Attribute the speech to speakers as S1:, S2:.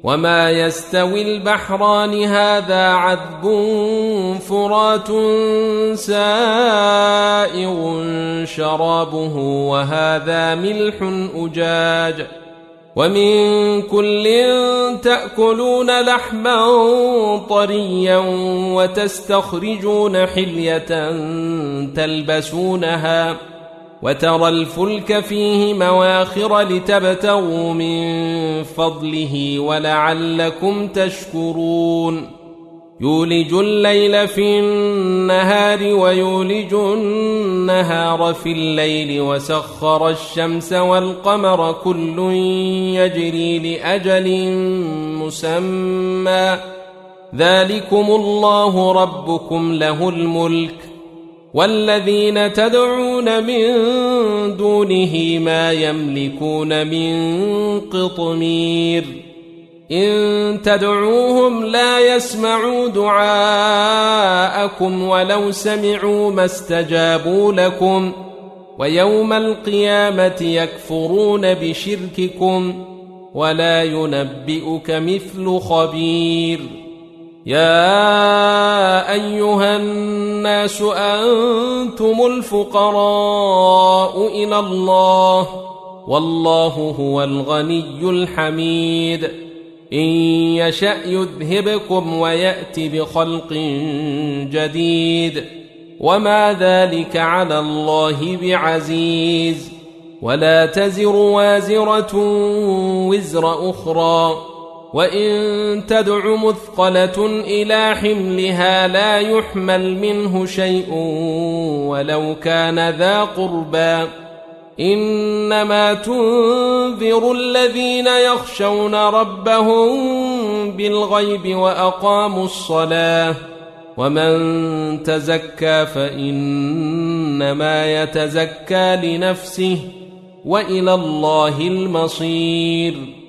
S1: وما يستوي البحران هذا عذب فرات سائغ شرابه وهذا ملح أجاج ومن كل تأكلون لحما طريا وتستخرجون حلية تلبسونها وترى الفلك فيه مواخر لتبتغوا من فضله ولعلكم تشكرون يولج الليل في النهار ويولج النهار في الليل وسخر الشمس والقمر كل يجري لأجل مسمى ذلكم الله ربكم له الملك والذين تدعون من دونه ما يملكون من قطمير إن تدعوهم لا يسمعوا دعاءكم ولو سمعوا ما استجابوا لكم ويوم القيامة يكفرون بشرككم ولا ينبئك مثل خبير يا أيها الناس أنتم الفقراء إلى الله والله هو الغني الحميد إن يشأ يذهبكم ويأت بخلق جديد وما ذلك على الله بعزيز ولا تزر وازرة وزر أخرى وإن تدع مثقلة إلى حملها لا يحمل منه شيء ولو كان ذا قربى إنما تنذر الذين يخشون ربهم بالغيب وأقاموا الصلاة ومن تزكى فإنما يتزكى لنفسه وإلى الله المصير